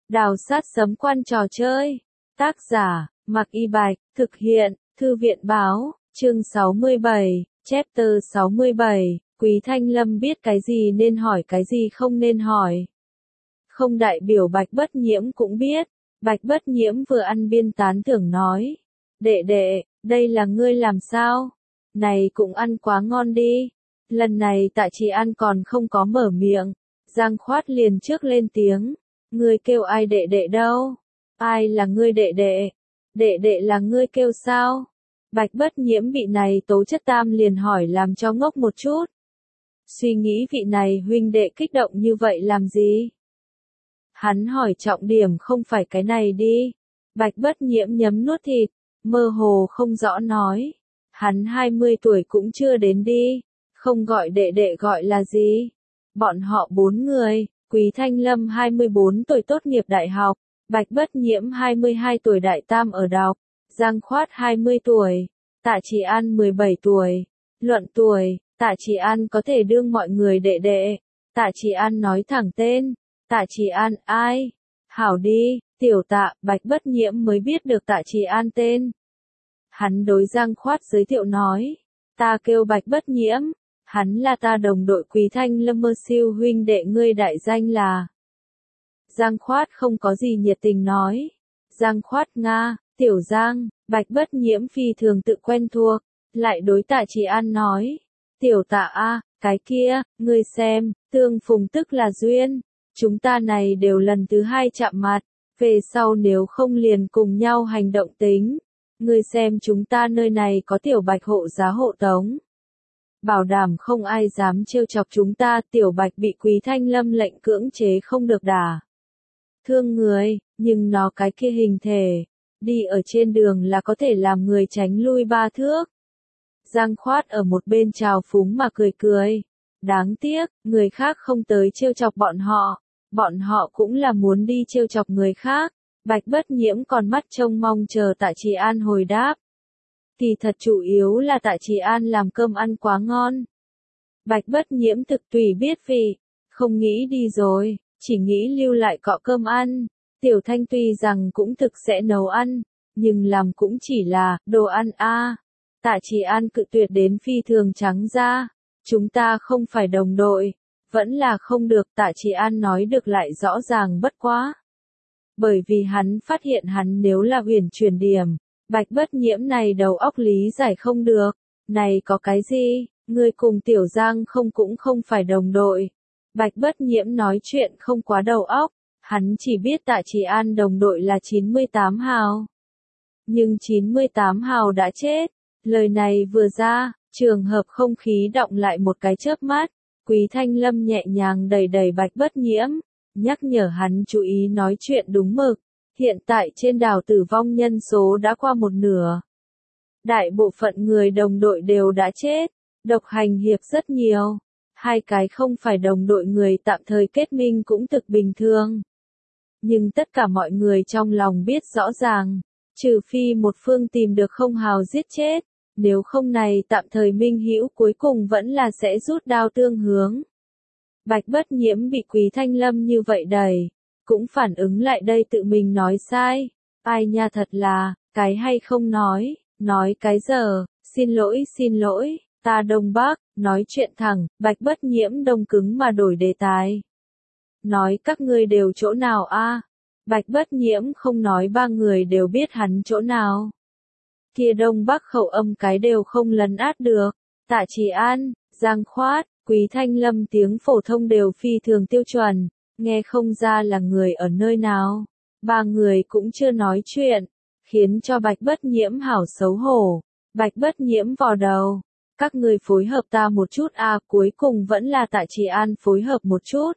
Đào sát sấm quan trò chơi. Tác giả, Mạc Y Bạch, thực hiện, Thư viện Báo, chương 67, chapter 67, Quý Thanh Lâm biết cái gì nên hỏi cái gì không nên hỏi. Không đại biểu Bạch Bất Nhiễm cũng biết, Bạch Bất Nhiễm vừa ăn biên tán thưởng nói. Đệ đệ, đây là ngươi làm sao? Này cũng ăn quá ngon đi. Lần này Tạ Trì An còn không có mở miệng, Giang Khoát liền trước lên tiếng. Ngươi kêu ai đệ đệ đâu? Ai là ngươi đệ đệ? Đệ đệ là ngươi kêu sao? Bạch Bất Nhiễm vị này Tố Chất Tam liền hỏi làm cho ngốc một chút. Suy nghĩ vị này huynh đệ kích động như vậy làm gì? Hắn hỏi trọng điểm không phải cái này đi. Bạch Bất Nhiễm nhấm nuốt thịt, mơ hồ không rõ nói. Hắn 20 tuổi cũng chưa đến đi, không gọi đệ đệ gọi là gì? Bọn họ 4 người, Quý Thanh Lâm 24 tuổi tốt nghiệp đại học, Bạch Bất Nhiễm 22 tuổi đại tam ở đọc, Giang Khoát 20 tuổi, Tạ Trì An 17 tuổi. Luận tuổi, Tạ Trì An có thể đương mọi người đệ đệ. Tạ Trì An nói thẳng tên. Tạ Trì An ai? Hảo đi, tiểu Tạ. Bạch Bất Nhiễm mới biết được Tạ Trì An tên. Hắn đối Giang Khoát giới thiệu nói, ta kêu Bạch Bất Nhiễm, hắn là ta đồng đội Quý Thanh Lâm mơ siêu huynh đệ ngươi đại danh là. Giang Khoát không có gì nhiệt tình nói. Giang Khoát Nga, tiểu Giang. Bạch Bất Nhiễm phi thường tự quen thuộc, lại đối Tạ Trì An nói. Tiểu Tạ a, cái kia, ngươi xem, tương phùng tức là duyên. Chúng ta này đều lần thứ 2 chạm mặt, về sau nếu không liền cùng nhau hành động tính. Ngươi xem chúng ta nơi này có tiểu Bạch hộ giá hộ tống. Bảo đảm không ai dám trêu chọc chúng ta. Tiểu Bạch bị Quý Thanh Lâm lệnh cưỡng chế không được đả thương người, nhưng nó cái kia hình thể, đi ở trên đường là có thể làm người tránh lui 3 thước. Giang Khoát ở một bên trào phúng mà cười cười. Đáng tiếc, người khác không tới trêu chọc bọn họ cũng là muốn đi trêu chọc người khác. Bạch Bất Nhiễm còn mắt trông mong chờ Tạ Trì An hồi đáp. Kỳ thật chủ yếu là Tạ Trì An làm cơm ăn quá ngon. Bạch Bất Nhiễm thực tùy biết vị, không nghĩ đi rồi, chỉ nghĩ lưu lại cọ cơm ăn. Tiểu Thanh tuy rằng cũng thực sẽ nấu ăn, nhưng làm cũng chỉ là đồ ăn a. Tạ Trì An cự tuyệt đến phi thường trắng ra. Chúng ta không phải đồng đội, vẫn là không được. Tạ Trì An nói được lại rõ ràng bất quá. Bởi vì hắn phát hiện hắn nếu là huyền chuyển điểm, Bạch Bất Nhiễm này đầu óc lý giải không được. Này có cái gì, ngươi cùng Tiểu Giang cũng không phải đồng đội. Bạch Bất Nhiễm nói chuyện không quá đầu óc, hắn chỉ biết Tạ Trì An đồng đội là 98 hào. Nhưng 98 hào đã chết. Lời này vừa ra, trường hợp không khí động lại một cái chớp mắt. Quý Thanh Lâm nhẹ nhàng đẩy đẩy Bạch Bất Nhiễm, nhắc nhở hắn chú ý nói chuyện đúng mực. Hiện tại trên đảo tử vong nhân số đã qua 1/2. Đại bộ phận người đồng đội đều đã chết, độc hành hiệp rất nhiều. 2 cái không phải đồng đội người tạm thời kết minh cũng thực bình thường. Nhưng tất cả mọi người trong lòng biết rõ ràng, trừ phi một phương tìm được không hào giết chết, nếu không này tạm thời minh hữu cuối cùng vẫn là sẽ rút đao tương hướng. Bạch Bất Nhiễm bị Quý Thanh Lâm như vậy đẩy, cũng phản ứng lại đây tự mình nói sai. Ai nha thật là, cái hay không nói cái giờ, xin lỗi, ta Đông Bắc, nói chuyện thẳng. Bạch Bất Nhiễm đông cứng mà đổi đề tài. Nói các ngươi đều chỗ nào a? Bạch Bất Nhiễm không nói 3 người đều biết hắn chỗ nào. Kia Đông Bắc khẩu âm cái đều không lấn át được. Tạ Trì An, Giang Khoát, Quý Thanh Lâm tiếng phổ thông đều phi thường tiêu chuẩn, nghe không ra là người ở nơi nào. 3 người cũng chưa nói chuyện, khiến cho Bạch Bất Nhiễm hảo xấu hổ. Bạch Bất Nhiễm vò đầu. Các người phối hợp ta một chút a. Cuối cùng vẫn là Tạ Trì An phối hợp một chút.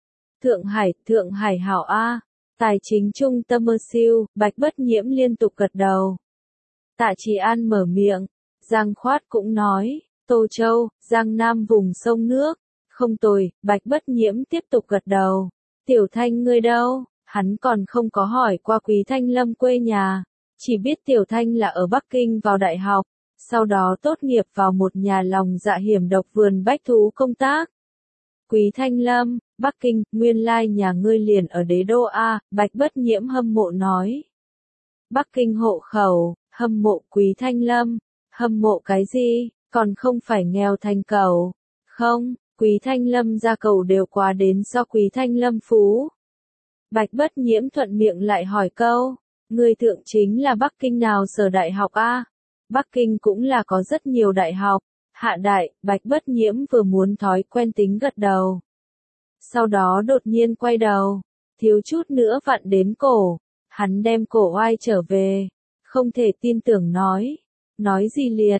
Thượng Hải hảo a. Tài chính trung tâm mơ siêu. Bạch Bất Nhiễm liên tục gật đầu. Tạ Trì An mở miệng. Giang Khoát cũng nói. Tô Châu, Giang Nam vùng sông nước. Không tồi. Bạch Bất Nhiễm tiếp tục gật đầu. Tiểu Thanh ngươi đâu? Hắn còn không có hỏi qua Quý Thanh Lâm quê nhà. Chỉ biết Tiểu Thanh là ở Bắc Kinh vào đại học. Sau đó tốt nghiệp vào một nhà lòng dạ hiểm độc vườn bách thú công tác. Quý Thanh Lâm, Bắc Kinh, nguyên lai nhà ngươi liền ở đế đô A, Bạch Bất Nhiễm hâm mộ nói. Bắc Kinh hộ khẩu, hâm mộ Quý Thanh Lâm, hâm mộ cái gì, còn không phải nghèo thành cầu. Không, Quý Thanh Lâm ra cầu đều quá đến so Quý Thanh Lâm phú. Bạch Bất Nhiễm thuận miệng lại hỏi câu, người thượng chính là Bắc Kinh nào sở đại học A? Bắc Kinh cũng là có rất nhiều đại học. Hạ đại, Bạch Bất Nhiễm vừa muốn thói quen tính gật đầu. Sau đó đột nhiên quay đầu, thiếu chút nữa vặn đến cổ. Hắn đem cổ oai trở về, không thể tin tưởng nói gì liệt,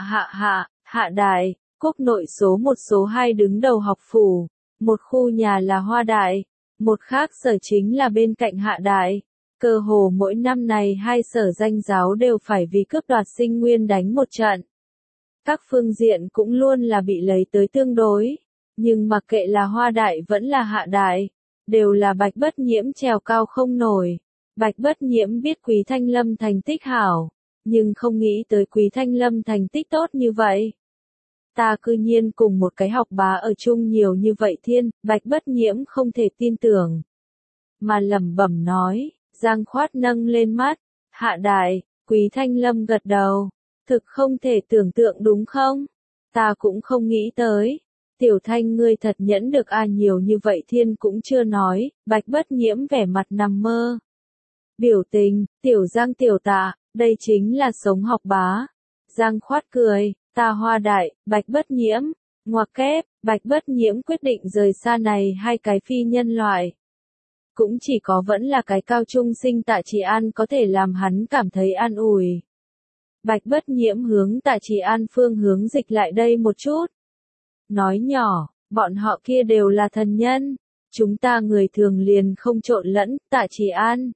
hạ đại, quốc nội số 1 số 2 đứng đầu học phủ, một khu nhà là Hoa Đại, một khác sở chính là bên cạnh Hạ Đại. Cơ hồ mỗi năm này hai sở danh giáo đều phải vì cướp đoạt sinh nguyên đánh một trận. Các phương diện cũng luôn là bị lấy tới tương đối, nhưng mặc kệ là Hoa Đại vẫn là Hạ Đại, đều là Bạch Bất Nhiễm trèo cao không nổi. Bạch Bất Nhiễm biết Quý Thanh Lâm thành tích hảo, nhưng không nghĩ tới Quý Thanh Lâm thành tích tốt như vậy. Ta cư nhiên cùng một cái học bá ở chung nhiều như vậy thiên, Bạch Bất Nhiễm không thể tin tưởng. Mà lẩm bẩm nói, Giang Khoát nâng lên mắt, Hạ Đại, Quý Thanh Lâm gật đầu, thực không thể tưởng tượng đúng không? Ta cũng không nghĩ tới. Tiểu Thanh ngươi thật nhẫn được nhiều như vậy thiên cũng chưa nói, Bạch Bất Nhiễm vẻ mặt nằm mơ. Biểu tình, Tiểu Giang Tiểu Tạ, đây chính là sống học bá. Giang Khoát cười, ta Hoa Đại, Bạch Bất Nhiễm, ngoặc kép, Bạch Bất Nhiễm quyết định rời xa này hai cái phi nhân loại. Cũng chỉ có vẫn là cái cao trung sinh Tạ Trì An có thể làm hắn cảm thấy an ủi. Bạch Bất Nhiễm hướng Tạ Trì An phương hướng dịch lại đây một chút. Nói nhỏ, bọn họ kia đều là thần nhân. Chúng ta người thường liền không trộn lẫn, Tạ Trì An.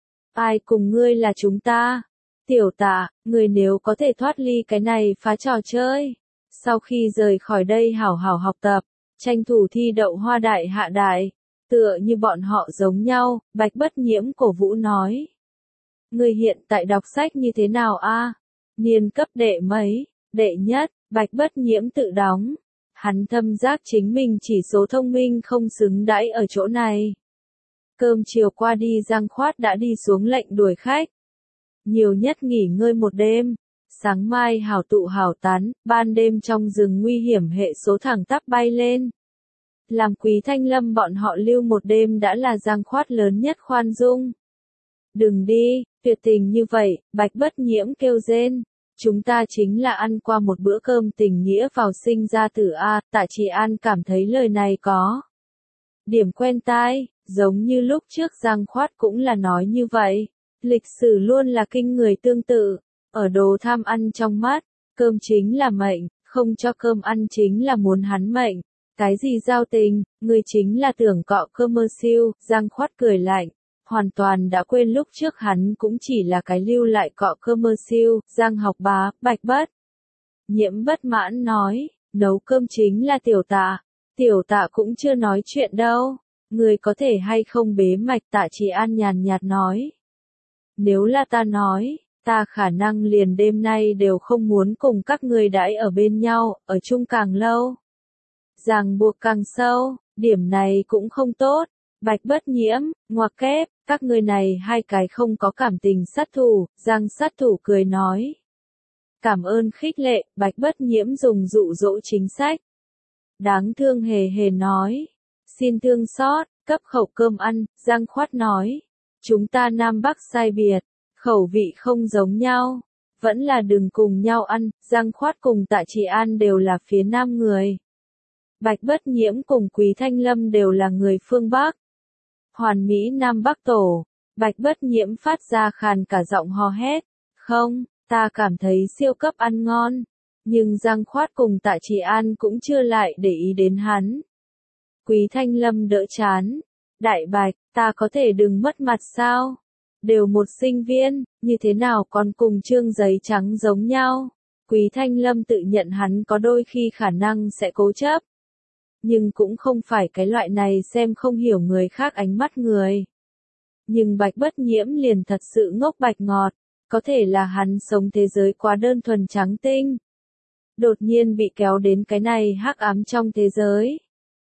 Ai cùng ngươi là chúng ta? Tiểu Tạ, người nếu có thể thoát ly cái này phá trò chơi. Sau khi rời khỏi đây hảo hảo học tập, tranh thủ thi đậu Hoa Đại Hạ Đại, tựa như bọn họ giống nhau, Bạch Bất Nhiễm cổ vũ nói. Người hiện tại đọc sách như thế nào a? Niên cấp đệ mấy? Đệ nhất, Bạch Bất Nhiễm tự đóng. Hắn thâm giác chính mình chỉ số thông minh không xứng đãi ở chỗ này. Cơm chiều qua đi Giang Khoát đã đi xuống lệnh đuổi khách. Nhiều nhất nghỉ ngơi một đêm. Sáng mai hảo tụ hảo tán, ban đêm trong rừng nguy hiểm hệ số thẳng tắp bay lên. Làm Quý Thanh Lâm bọn họ lưu một đêm đã là Giang Khoát lớn nhất khoan dung. Đừng đi, tuyệt tình như vậy, Bạch Bất Nhiễm kêu rên. Chúng ta chính là ăn qua một bữa cơm tình nghĩa vào sinh ra tử A, Tạ Trì An cảm thấy lời này có điểm quen tai, giống như lúc trước Giang Khoát cũng là nói như vậy. Lịch sử luôn là kinh người tương tự, ở đồ tham ăn trong mắt, cơm chính là mệnh, không cho cơm ăn chính là muốn hắn mệnh. Cái gì giao tình, người chính là tưởng cọ cơ mơ siêu, Giang Khoát cười lạnh. Hoàn toàn đã quên lúc trước hắn cũng chỉ là cái lưu lại cọ cơ mơ siêu, Giang học bá, Bạch Bất Nhiễm bất mãn nói, nấu cơm chính là Tiểu Tạ cũng chưa nói chuyện đâu, người có thể hay không bế mạch. Tạ Trì An nhàn nhạt nói. Nếu là ta nói, ta khả năng liền đêm nay đều không muốn cùng các người đãi ở bên nhau, ở chung càng lâu. Ràng buộc càng sâu, điểm này cũng không tốt. Bạch Bất Nhiễm, ngoặc kép, các người này hai cái không có cảm tình sát thủ, Giang sát thủ cười nói. Cảm ơn khích lệ, Bạch Bất Nhiễm dùng dụ dỗ chính sách. Đáng thương hề hề nói. Xin thương xót, cấp khẩu cơm ăn, Giang Khoát nói. Chúng ta Nam Bắc sai biệt, khẩu vị không giống nhau. Vẫn là đừng cùng nhau ăn, Giang Khoát cùng Tạ Trì An đều là phía Nam người. Bạch Bất Nhiễm cùng Quý Thanh Lâm đều là người phương Bắc. Hoàn Mỹ Nam Bắc tổ, Bạch Bất Nhiễm phát ra khàn cả giọng hò hét. Không, ta cảm thấy siêu cấp ăn ngon. Nhưng Giang Khoát cùng Tạ Trì An cũng chưa lại để ý đến hắn. Quý Thanh Lâm đỡ chán. Đại Bạch, ta có thể đừng mất mặt sao? Đều một sinh viên, như thế nào còn cùng trương giấy trắng giống nhau? Quý Thanh Lâm tự nhận hắn có đôi khi khả năng sẽ cố chấp. Nhưng cũng không phải cái loại này xem không hiểu người khác ánh mắt người. Nhưng Bạch Bất Nhiễm liền thật sự ngốc bạch ngọt, có thể là hắn sống thế giới quá đơn thuần trắng tinh. Đột nhiên bị kéo đến cái này hắc ám trong thế giới.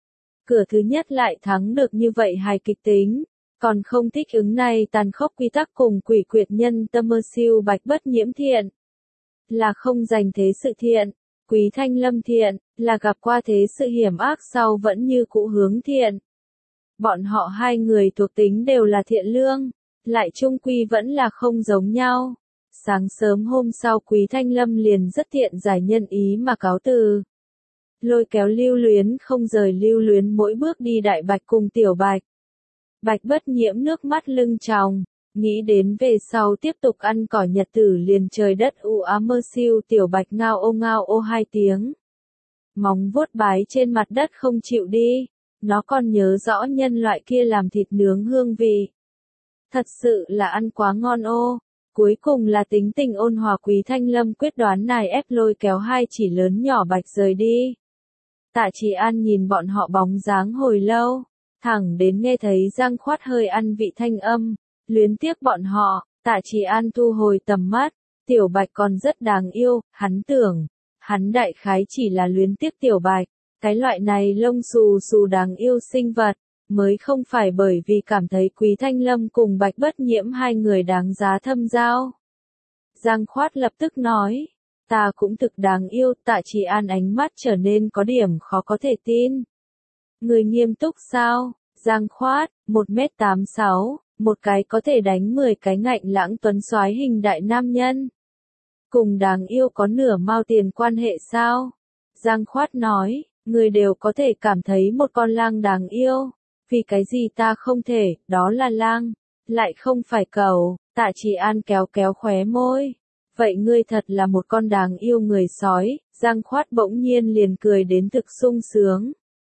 Cửa thứ nhất lại thắng được như vậy hài kịch tính, còn không thích ứng này tàn khốc quy tắc cùng quỷ quyệt nhân tâm mơ siêu bạch bất nhiễm thiện. Là không dành thế sự thiện, Quý Thanh Lâm thiện, là gặp qua thế sự hiểm ác sau vẫn như cũ hướng thiện. Bọn họ hai người thuộc tính đều là thiện lương, lại chung quy vẫn là không giống nhau. Sáng sớm hôm sau Quý Thanh Lâm liền rất thiện giải nhân ý mà cáo từ. Lôi kéo Lưu Luyến không rời Lưu Luyến mỗi bước đi Đại Bạch cùng Tiểu Bạch. Bạch bất nhiễm nước mắt lưng tròng, nghĩ đến về sau tiếp tục ăn cỏ nhật tử liền trời đất u ám mơ siêu. Tiểu Bạch ngao ô hai tiếng. Móng vuốt bái trên mặt đất không chịu đi, nó còn nhớ rõ nhân loại kia làm thịt nướng hương vị. Thật sự là ăn quá ngon ô. Cuối cùng là tính tình ôn hòa Quý Thanh Lâm quyết đoán nài ép lôi kéo hai chỉ lớn nhỏ Bạch rời đi. Tạ Trì An nhìn bọn họ bóng dáng hồi lâu, thẳng đến nghe thấy Giang Khoát hơi ăn vị thanh âm, luyến tiếc bọn họ. Tạ Trì An thu hồi tầm mắt, Tiểu Bạch còn rất đáng yêu, hắn tưởng, hắn đại khái chỉ là luyến tiếc Tiểu Bạch, cái loại này lông xù xù đáng yêu sinh vật, mới không phải bởi vì cảm thấy Quý Thanh Lâm cùng Bạch bất nhiễm hai người đáng giá thâm giao. Giang Khoát lập tức nói, ta cũng thực đáng yêu. Tạ Trì An ánh mắt trở nên có điểm khó có thể tin. Người nghiêm túc sao? Giang Khoát, 1m86, một cái có thể đánh 10 cái ngạnh lãng tuấn soái hình đại nam nhân. Cùng đáng yêu có nửa mao tiền quan hệ sao? Giang Khoát nói, người đều có thể cảm thấy một con lang đáng yêu. Vì cái gì ta không thể, đó là lang, lại không phải cẩu. Tạ Trì An kéo kéo khóe môi. Vậy ngươi thật là một con đáng yêu người sói. Giang Khoát bỗng nhiên liền cười đến thực sung sướng.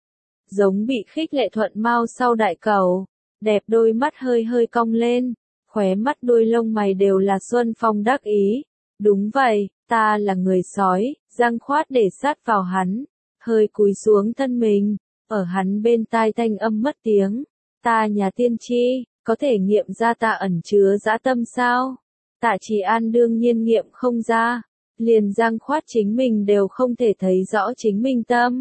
Giống bị khích lệ thuận mau sau đại cầu, đẹp đôi mắt hơi hơi cong lên, khóe mắt đôi lông mày đều là xuân phong đắc ý. Đúng vậy, ta là người sói. Giang Khoát để sát vào hắn, hơi cúi xuống thân mình, ở hắn bên tai thanh âm mất tiếng. Ta nhà tiên tri, có thể nghiệm ra ta ẩn chứa dã tâm sao? Tạ Trì An đương nhiên nghiệm không ra, liền Giang Khoát chính mình đều không thể thấy rõ chính mình tâm.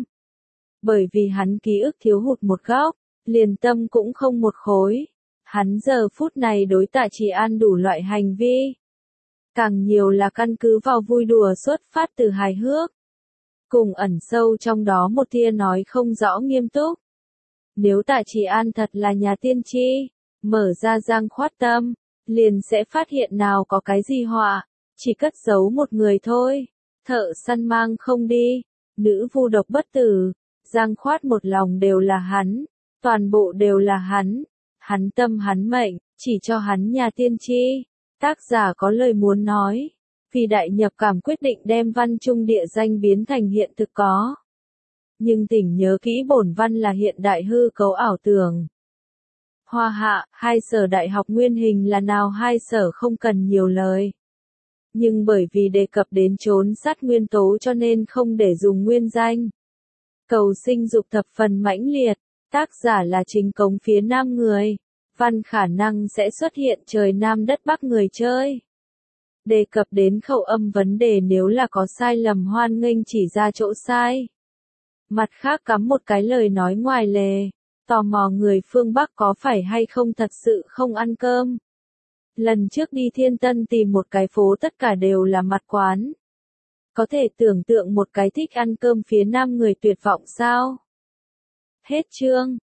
Bởi vì hắn ký ức thiếu hụt một góc, liền tâm cũng không một khối. Hắn giờ phút này đối Tạ Trì An đủ loại hành vi, càng nhiều là căn cứ vào vui đùa xuất phát từ hài hước, cùng ẩn sâu trong đó một tia nói không rõ nghiêm túc. Nếu Tạ Trì An thật là nhà tiên tri, mở ra Giang Khoát tâm, liền sẽ phát hiện nào có cái gì họa, chỉ cất giấu một người thôi. Thợ săn mang không đi, nữ vu độc bất tử, Giang Khoát một lòng đều là hắn, toàn bộ đều là hắn tâm hắn mệnh, chỉ cho hắn nhà tiên tri. Tác giả có lời muốn nói, vì đại nhập cảm quyết định đem văn trung địa danh biến thành hiện thực có. Nhưng tỉnh nhớ kỹ bổn văn là hiện đại hư cấu ảo tưởng. Hoa hạ, hai sở đại học nguyên hình là nào hai sở không cần nhiều lời. Nhưng bởi vì đề cập đến chốn sát nguyên tố cho nên không để dùng nguyên danh. Cầu sinh dục thập phần mãnh liệt, tác giả là chính cống phía nam người. Văn khả năng sẽ xuất hiện trời nam đất bắc người chơi. Đề cập đến khẩu âm vấn đề nếu là có sai lầm hoan nghênh chỉ ra chỗ sai. Mặt khác cắm một cái lời nói ngoài lề. Tò mò người phương Bắc có phải hay không thật sự không ăn cơm. Lần trước đi Thiên Tân tìm một cái phố tất cả đều là mặt quán. Có thể tưởng tượng một cái thích ăn cơm phía Nam người tuyệt vọng sao? Hết chương.